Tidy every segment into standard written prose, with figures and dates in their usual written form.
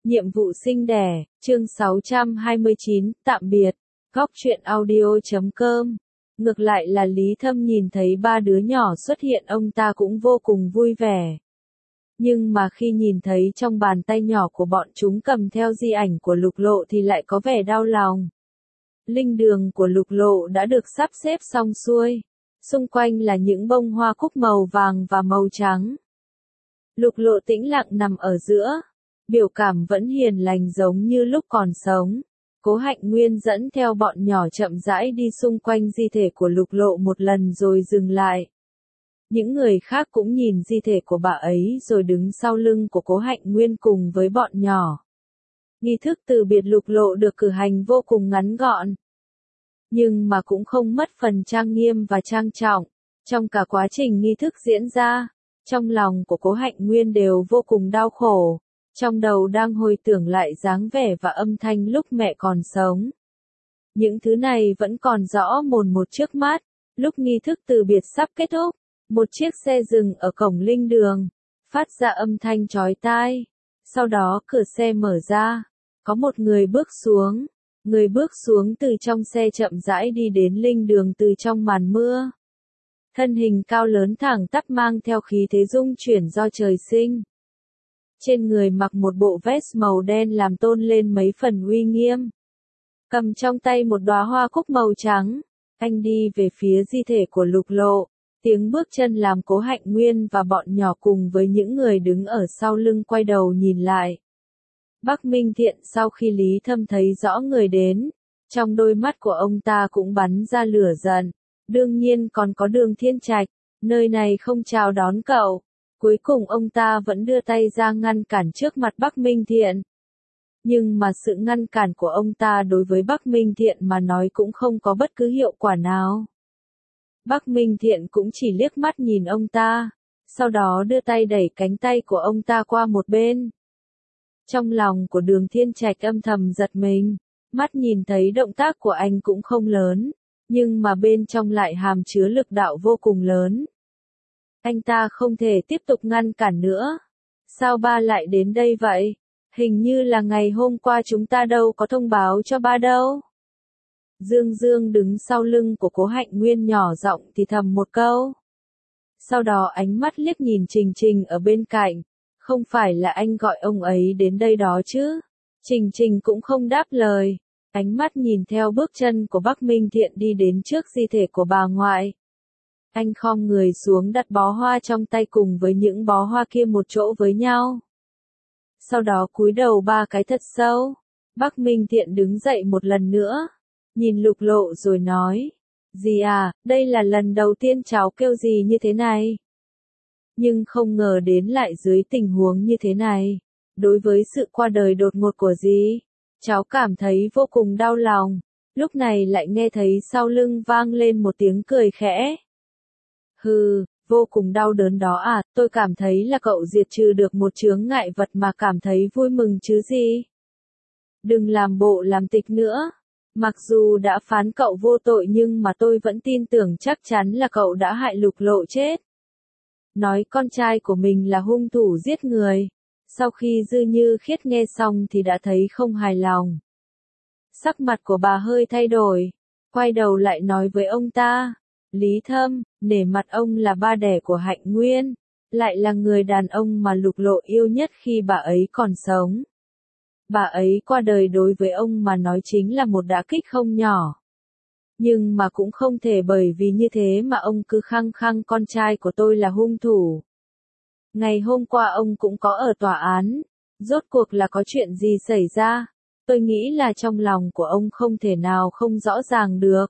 Nhiệm vụ sinh đẻ, chương 629, tạm biệt, góc truyện audio.com. Ngược lại là Lý Thâm nhìn thấy ba đứa nhỏ xuất hiện ông ta cũng vô cùng vui vẻ. Nhưng mà khi nhìn thấy trong bàn tay nhỏ của bọn chúng cầm theo di ảnh của Lục Lộ thì lại có vẻ đau lòng. Linh đường của Lục Lộ đã được sắp xếp xong xuôi. Xung quanh là những bông hoa cúc màu vàng và màu trắng. Lục Lộ tĩnh lặng nằm ở giữa. Biểu cảm vẫn hiền lành giống như lúc còn sống. Cố Hạnh Nguyên dẫn theo bọn nhỏ chậm rãi đi xung quanh di thể của Lục Lộ một lần rồi dừng lại. Những người khác cũng nhìn di thể của bà ấy rồi đứng sau lưng của Cố Hạnh Nguyên cùng với bọn nhỏ. Nghi thức từ biệt Lục Lộ được cử hành vô cùng ngắn gọn. Nhưng mà cũng không mất phần trang nghiêm và trang trọng. Trong cả quá trình nghi thức diễn ra, trong lòng của Cố Hạnh Nguyên đều vô cùng đau khổ. Trong đầu đang hồi tưởng lại dáng vẻ và âm thanh lúc mẹ còn sống. Những thứ này vẫn còn rõ mồn một trước mắt. Lúc nghi thức từ biệt sắp kết thúc, một chiếc xe dừng ở cổng linh đường, phát ra âm thanh chói tai. Sau đó cửa xe mở ra, có một người bước xuống. Người bước xuống từ trong xe chậm rãi đi đến linh đường từ trong màn mưa. Thân hình cao lớn thẳng tắp mang theo khí thế dung chuyển do trời sinh. Trên người mặc một bộ vest màu đen làm tôn lên mấy phần uy nghiêm. Cầm trong tay một đóa hoa cúc màu trắng, anh đi về phía di thể của Lục Lộ. Tiếng bước chân làm Cố Hạnh Nguyên và bọn nhỏ cùng với những người đứng ở sau lưng quay đầu nhìn lại. Bắc Minh Thiện sau khi Lý Thâm thấy rõ người đến, trong đôi mắt của ông ta cũng bắn ra lửa giận. Đương nhiên còn có Đường Thiên Trạch, nơi này không chào đón cậu. Cuối cùng ông ta vẫn đưa tay ra ngăn cản trước mặt Bắc Minh Thiện. Nhưng mà sự ngăn cản của ông ta đối với Bắc Minh Thiện mà nói cũng không có bất cứ hiệu quả nào. Bắc Minh Thiện cũng chỉ liếc mắt nhìn ông ta, sau đó đưa tay đẩy cánh tay của ông ta qua một bên. Trong lòng của Đường Thiên Trạch âm thầm giật mình, mắt nhìn thấy động tác của anh cũng không lớn, nhưng mà bên trong lại hàm chứa lực đạo vô cùng lớn. Anh ta không thể tiếp tục ngăn cản nữa. Sao ba lại đến đây vậy? Hình như là ngày hôm qua chúng ta đâu có thông báo cho ba đâu. Dương Dương đứng sau lưng của Cố Hạnh Nguyên nhỏ giọng thì thầm một câu. Sau đó ánh mắt liếc nhìn Trình Trình ở bên cạnh. Không phải là anh gọi ông ấy đến đây đó chứ? Trình Trình cũng không đáp lời. Ánh mắt nhìn theo bước chân của Bắc Minh Thiện đi đến trước di thể của bà ngoại. Anh khom người xuống đặt bó hoa trong tay cùng với những bó hoa kia một chỗ với nhau. Sau đó cúi đầu ba cái thật sâu. Bắc Minh Thiện đứng dậy một lần nữa. Nhìn Lục Lộ rồi nói. Dì à, đây là lần đầu tiên cháu kêu dì như thế này. Nhưng không ngờ đến lại dưới tình huống như thế này. Đối với sự qua đời đột ngột của dì, cháu cảm thấy vô cùng đau lòng. Lúc này lại nghe thấy sau lưng vang lên một tiếng cười khẽ. Hừ, vô cùng đau đớn đó à, tôi cảm thấy là cậu diệt trừ được một chướng ngại vật mà cảm thấy vui mừng chứ gì. Đừng làm bộ làm tịch nữa. Mặc dù đã phán cậu vô tội nhưng mà tôi vẫn tin tưởng chắc chắn là cậu đã hại Lục Lộ chết. Nói con trai của mình là hung thủ giết người. Sau khi Dư Như Khiết nghe xong thì đã thấy không hài lòng. Sắc mặt của bà hơi thay đổi. Quay đầu lại nói với ông ta. Lý Thâm, nể mặt ông là ba đẻ của Hạnh Nguyên. Lại là người đàn ông mà Lục Lộ yêu nhất khi bà ấy còn sống. Bà ấy qua đời đối với ông mà nói chính là một đả kích không nhỏ. Nhưng mà cũng không thể bởi vì như thế mà ông cứ khăng khăng con trai của tôi là hung thủ. Ngày hôm qua ông cũng có ở tòa án. Rốt cuộc là có chuyện gì xảy ra? Tôi nghĩ là trong lòng của ông không thể nào không rõ ràng được.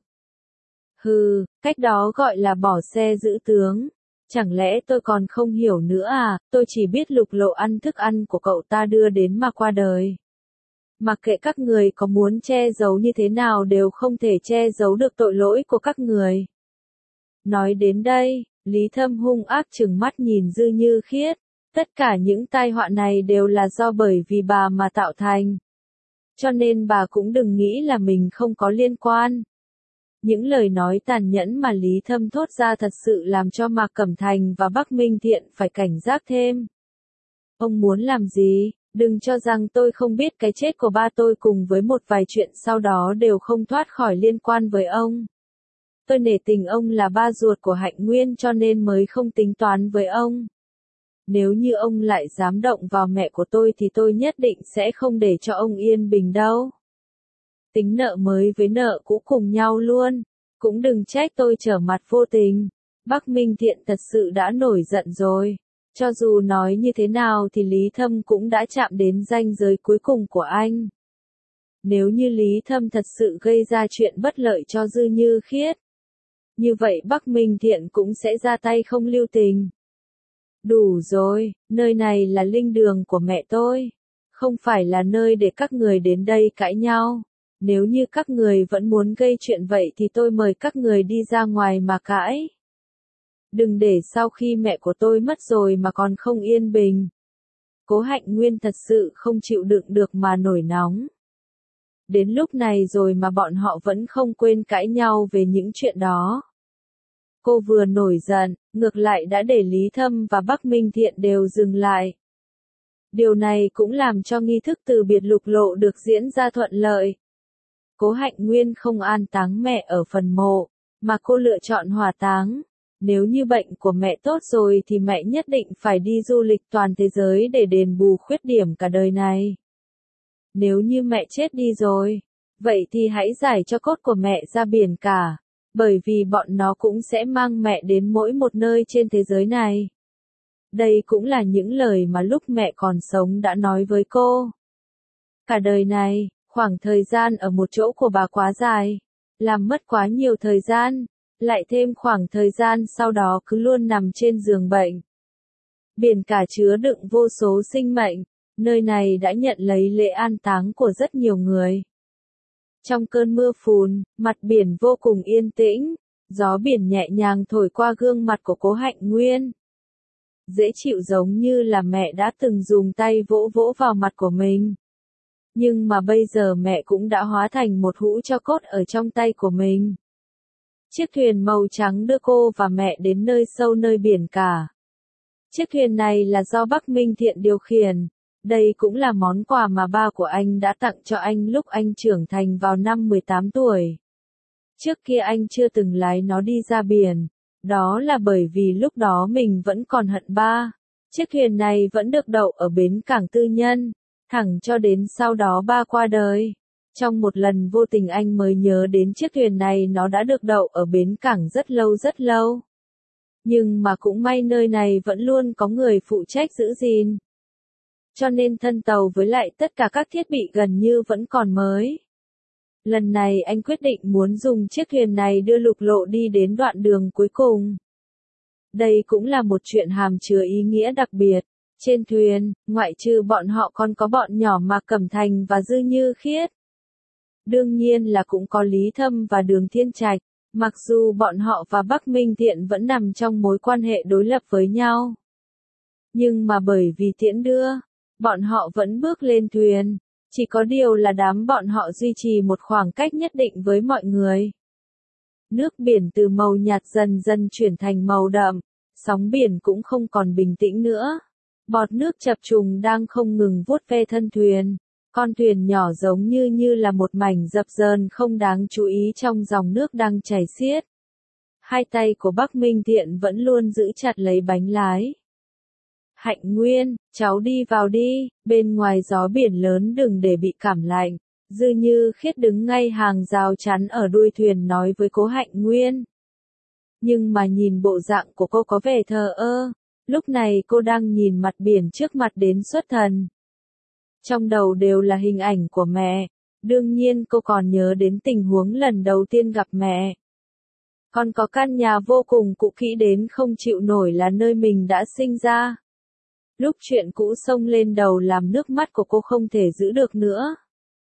Hừ, cách đó gọi là bỏ xe giữ tướng. Chẳng lẽ tôi còn không hiểu nữa à, tôi chỉ biết Lục Lộ ăn thức ăn của cậu ta đưa đến mà qua đời. Mặc kệ các người có muốn che giấu như thế nào đều không thể che giấu được tội lỗi của các người. Nói đến đây, Lý Thâm hung ác trừng mắt nhìn Dư Như Khiết. Tất cả những tai họa này đều là do bởi vì bà mà tạo thành. Cho nên bà cũng đừng nghĩ là mình không có liên quan. Những lời nói tàn nhẫn mà Lý Thâm thốt ra thật sự làm cho Mạc Cẩm Thành và Bắc Minh Thiện phải cảnh giác thêm. Ông muốn làm gì? Đừng cho rằng tôi không biết cái chết của ba tôi cùng với một vài chuyện sau đó đều không thoát khỏi liên quan với ông. Tôi nể tình ông là ba ruột của Hạnh Nguyên cho nên mới không tính toán với ông. Nếu như ông lại dám động vào mẹ của tôi thì tôi nhất định sẽ không để cho ông yên bình đâu. Tính nợ mới với nợ cũ cùng nhau luôn, cũng đừng trách tôi trở mặt vô tình. Bắc Minh Thiện thật sự đã nổi giận rồi. Cho dù nói như thế nào thì Lý Thâm cũng đã chạm đến ranh giới cuối cùng của anh. Nếu như Lý Thâm thật sự gây ra chuyện bất lợi cho Dư Như Khiết, như vậy Bắc Minh Thiện cũng sẽ ra tay không lưu tình. Đủ rồi, nơi này là linh đường của mẹ tôi, không phải là nơi để các người đến đây cãi nhau. Nếu như các người vẫn muốn gây chuyện vậy thì tôi mời các người đi ra ngoài mà cãi. Đừng để sau khi mẹ của tôi mất rồi mà còn không yên bình. Cố Hạnh Nguyên thật sự không chịu đựng được mà nổi nóng. Đến lúc này rồi mà bọn họ vẫn không quên cãi nhau về những chuyện đó. Cô vừa nổi giận, ngược lại đã để Lý Thâm và Bắc Minh Thiện đều dừng lại. Điều này cũng làm cho nghi thức từ biệt lục lộ được diễn ra thuận lợi. Cố Hạnh Nguyên không an táng mẹ ở phần mộ, mà cô lựa chọn hỏa táng. Nếu như bệnh của mẹ tốt rồi thì mẹ nhất định phải đi du lịch toàn thế giới để đền bù khuyết điểm cả đời này. Nếu như mẹ chết đi rồi, vậy thì hãy giải cho cốt của mẹ ra biển cả, bởi vì bọn nó cũng sẽ mang mẹ đến mỗi một nơi trên thế giới này. Đây cũng là những lời mà lúc mẹ còn sống đã nói với cô. Cả đời này, khoảng thời gian ở một chỗ của bà quá dài, làm mất quá nhiều thời gian, lại thêm khoảng thời gian sau đó cứ luôn nằm trên giường bệnh. Biển cả chứa đựng vô số sinh mệnh, nơi này đã nhận lấy lễ an táng của rất nhiều người. Trong cơn mưa phùn, mặt biển vô cùng yên tĩnh, gió biển nhẹ nhàng thổi qua gương mặt của Cố Hạnh Nguyên. Dễ chịu giống như là mẹ đã từng dùng tay vỗ vỗ vào mặt của mình. Nhưng mà bây giờ mẹ cũng đã hóa thành một hũ tro cốt ở trong tay của mình. Chiếc thuyền màu trắng đưa cô và mẹ đến nơi sâu nơi biển cả. Chiếc thuyền này là do Bắc Minh Thiện điều khiển. Đây cũng là món quà mà ba của anh đã tặng cho anh lúc anh trưởng thành vào năm 18 tuổi. Trước kia anh chưa từng lái nó đi ra biển. Đó là bởi vì lúc đó mình vẫn còn hận ba. Chiếc thuyền này vẫn được đậu ở bến cảng tư nhân, thẳng cho đến sau đó ba qua đời. Trong một lần vô tình anh mới nhớ đến chiếc thuyền này nó đã được đậu ở bến cảng rất lâu rất lâu. Nhưng mà cũng may nơi này vẫn luôn có người phụ trách giữ gìn. Cho nên thân tàu với lại tất cả các thiết bị gần như vẫn còn mới. Lần này anh quyết định muốn dùng chiếc thuyền này đưa Lục Lộ đi đến đoạn đường cuối cùng. Đây cũng là một chuyện hàm chứa ý nghĩa đặc biệt. Trên thuyền, ngoại trừ bọn họ còn có bọn nhỏ Mạc Cẩm Thành và Dư Như Khiết. Đương nhiên là cũng có Lý Thâm và Đường Thiên Trạch, mặc dù bọn họ và Bắc Minh Thiện vẫn nằm trong mối quan hệ đối lập với nhau. Nhưng mà bởi vì tiễn đưa, bọn họ vẫn bước lên thuyền, chỉ có điều là đám bọn họ duy trì một khoảng cách nhất định với mọi người. Nước biển từ màu nhạt dần dần chuyển thành màu đậm, sóng biển cũng không còn bình tĩnh nữa. Bọt nước chập trùng đang không ngừng vuốt ve thân thuyền. Con thuyền nhỏ giống như là một mảnh dập dờn không đáng chú ý trong dòng nước đang chảy xiết. Hai tay của Bắc Minh Thiện vẫn luôn giữ chặt lấy bánh lái. Hạnh Nguyên, cháu đi vào đi, bên ngoài gió biển lớn đừng để bị cảm lạnh. Dư Như Khiết đứng ngay hàng rào chắn ở đuôi thuyền nói với Cố Hạnh Nguyên. Nhưng mà nhìn bộ dạng của cô có vẻ thờ ơ. Lúc này cô đang nhìn mặt biển trước mặt đến xuất thần. Trong đầu đều là hình ảnh của mẹ. Đương nhiên cô còn nhớ đến tình huống lần đầu tiên gặp mẹ. Còn có căn nhà vô cùng cũ kỹ đến không chịu nổi là nơi mình đã sinh ra. Lúc chuyện cũ xông lên đầu làm nước mắt của cô không thể giữ được nữa.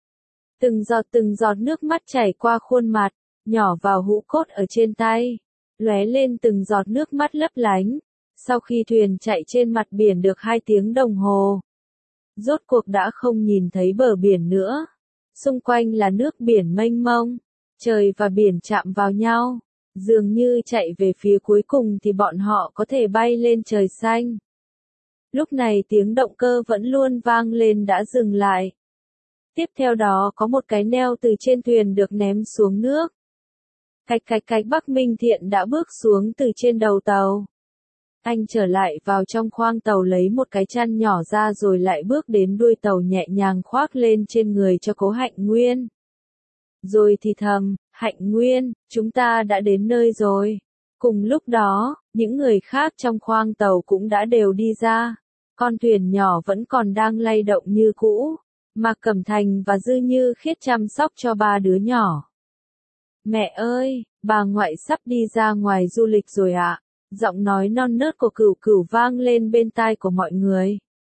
Từng giọt nước mắt chảy qua khuôn mặt, nhỏ vào hũ cốt ở trên tay, lóe lên từng giọt nước mắt lấp lánh. Sau khi thuyền chạy trên mặt biển được 2 tiếng đồng hồ, rốt cuộc đã không nhìn thấy bờ biển nữa. Xung quanh là nước biển mênh mông, trời và biển chạm vào nhau, dường như chạy về phía cuối cùng thì bọn họ có thể bay lên trời xanh. Lúc này tiếng động cơ vẫn luôn vang lên đã dừng lại. Tiếp theo đó có một cái neo từ trên thuyền được ném xuống nước. Cạch Bắc Minh Thiện đã bước xuống từ trên đầu tàu. Anh trở lại vào trong khoang tàu lấy một cái chăn nhỏ ra rồi lại bước đến đuôi tàu nhẹ nhàng khoác lên trên người cho Cố Hạnh Nguyên. Rồi thì thầm, Hạnh Nguyên, chúng ta đã đến nơi rồi. Cùng lúc đó, những người khác trong khoang tàu cũng đã đều đi ra. Con thuyền nhỏ vẫn còn đang lay động như cũ. Mạc Cẩm Thành và Dư Như Khiết chăm sóc cho ba đứa nhỏ. Mẹ ơi, bà ngoại sắp đi ra ngoài du lịch rồi ạ. Giọng nói non nớt của Cửu Cửu vang lên bên tai của mọi người.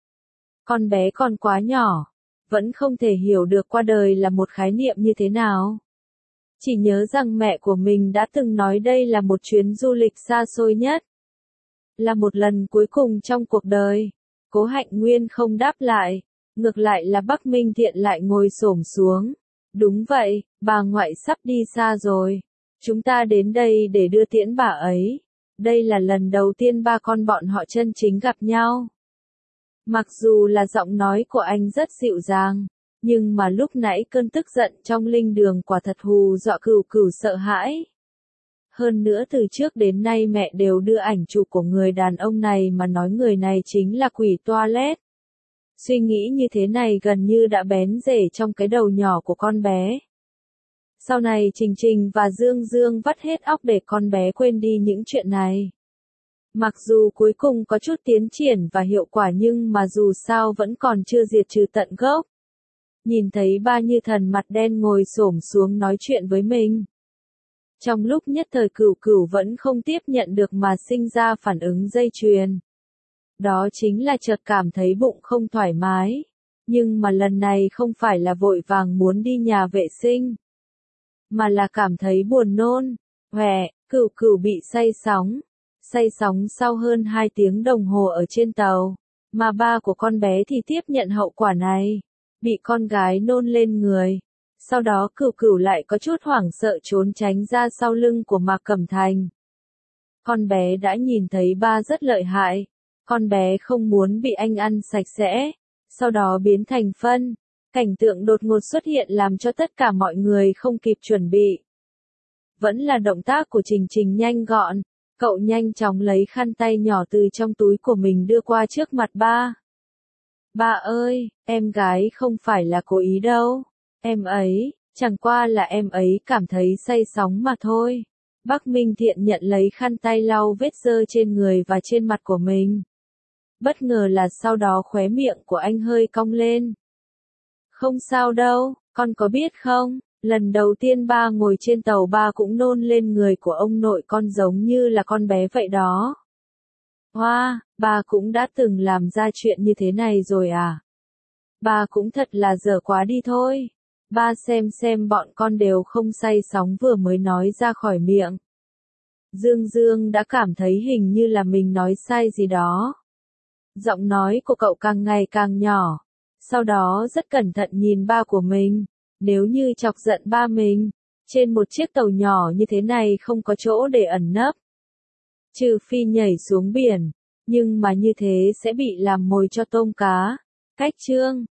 Con bé còn quá nhỏ, vẫn không thể hiểu được qua đời là một khái niệm như thế nào. Chỉ nhớ rằng mẹ của mình đã từng nói đây là một chuyến du lịch xa xôi nhất. Là một lần cuối cùng trong cuộc đời. Cố Hạnh Nguyên không đáp lại, ngược lại là Bắc Minh Thiện lại ngồi xổm xuống. Đúng vậy, bà ngoại sắp đi xa rồi. Chúng ta đến đây để đưa tiễn bà ấy. Đây là lần đầu tiên ba con bọn họ chân chính gặp nhau. Mặc dù là giọng nói của anh rất dịu dàng, nhưng mà lúc nãy cơn tức giận trong linh đường quả thật hù dọa Cửu Cửu sợ hãi. Hơn nữa từ trước đến nay mẹ đều đưa ảnh chụp của người đàn ông này mà nói người này chính là quỷ toilet. Suy nghĩ như thế này gần như đã bén rễ trong cái đầu nhỏ của con bé. Sau này Trình Trình và Dương Dương vắt hết óc để con bé quên đi những chuyện này. Mặc dù cuối cùng có chút tiến triển và hiệu quả nhưng mà dù sao vẫn còn chưa diệt trừ tận gốc. Nhìn thấy ba Như Thần mặt đen ngồi xổm xuống nói chuyện với mình. Trong lúc nhất thời Cửu Cửu vẫn không tiếp nhận được mà sinh ra phản ứng dây chuyền. Đó chính là chợt cảm thấy bụng không thoải mái. Nhưng mà lần này không phải là vội vàng muốn đi nhà vệ sinh. Mà là cảm thấy buồn nôn. Cửu Cửu bị say sóng. Say sóng sau hơn 2 tiếng đồng hồ ở trên tàu. Mà ba của con bé thì tiếp nhận hậu quả này. Bị con gái nôn lên người. Sau đó Cửu Cửu lại có chút hoảng sợ trốn tránh ra sau lưng của Mạc Cẩm Thành. Con bé đã nhìn thấy ba rất lợi hại. Con bé không muốn bị anh ăn sạch sẽ. Sau đó biến thành phân. Cảnh tượng đột ngột xuất hiện làm cho tất cả mọi người không kịp chuẩn bị. Vẫn là động tác của Trình Trình nhanh gọn. Cậu nhanh chóng lấy khăn tay nhỏ từ trong túi của mình đưa qua trước mặt ba. Ba ơi, em gái không phải là cố ý đâu. Em ấy, chẳng qua là em ấy cảm thấy say sóng mà thôi. Bắc Minh Thiện nhận lấy khăn tay lau vết dơ trên người và trên mặt của mình. Bất ngờ là sau đó khóe miệng của anh hơi cong lên. Không sao đâu, con có biết không, lần đầu tiên ba ngồi trên tàu ba cũng nôn lên người của ông nội con giống như là con bé vậy đó. Hoa, ba cũng đã từng làm ra chuyện như thế này rồi à? Ba cũng thật là dở quá đi thôi. Ba xem bọn con đều không say sóng vừa mới nói ra khỏi miệng. Dương Dương đã cảm thấy hình như là mình nói sai gì đó. Giọng nói của cậu càng ngày càng nhỏ. Sau đó rất cẩn thận nhìn ba của mình. Nếu như chọc giận ba mình, trên một chiếc tàu nhỏ như thế này không có chỗ để ẩn nấp. Trừ phi nhảy xuống biển, nhưng mà như thế sẽ bị làm mồi cho tôm cá. Cách chương